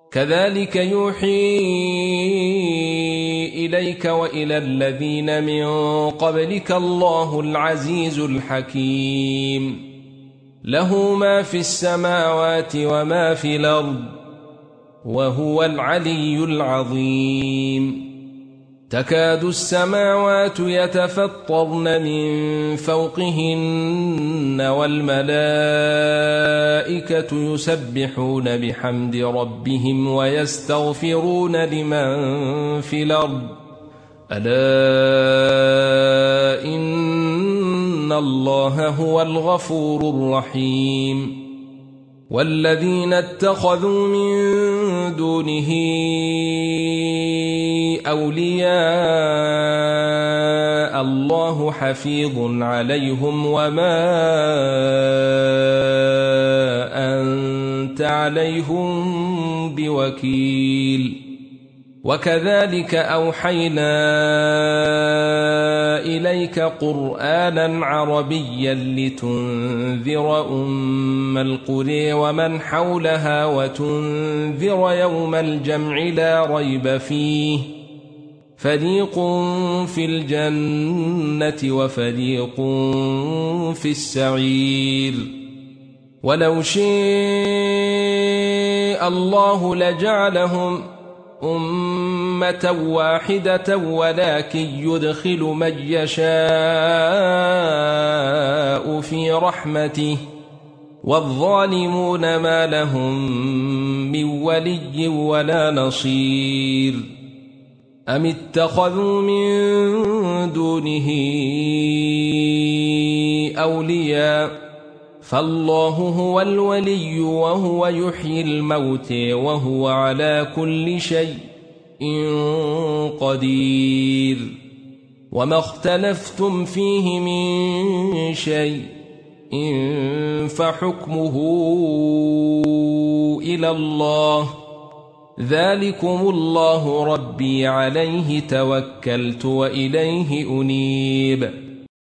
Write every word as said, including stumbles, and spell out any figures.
كذلك يوحي إليك وإلى الذين من قبلك الله العزيز الحكيم له ما في السماوات وما في الأرض وهو العلي العظيم تكاد السماوات يتفطرن من فوقهن والملائكة يسبحون بحمد ربهم ويستغفرون لمن في الأرض ألا إن الله هو الغفور الرحيم والذين اتخذوا من دونه أولياء الله حفيظ عليهم وما أنت عليهم بوكيل وكذلك أوحينا إليك قرآنا عربيا لتنذر أم القرى ومن حولها وتنذر يوم الجمع لا ريب فيه فريق في الجنة وفريق في السعير ولو شاء الله لجعلهم أمة واحدة ولكن يدخل من يشاء في رحمته والظالمون ما لهم من ولي ولا نصير أم اتخذوا من دونه أولياء فالله هو الولي وهو يحيي الموت وهو على كل شيء قدير وما اختلفتم فيه من شيء فحكمه إلى الله ذلكم الله ربي عليه توكلت وإليه أنيب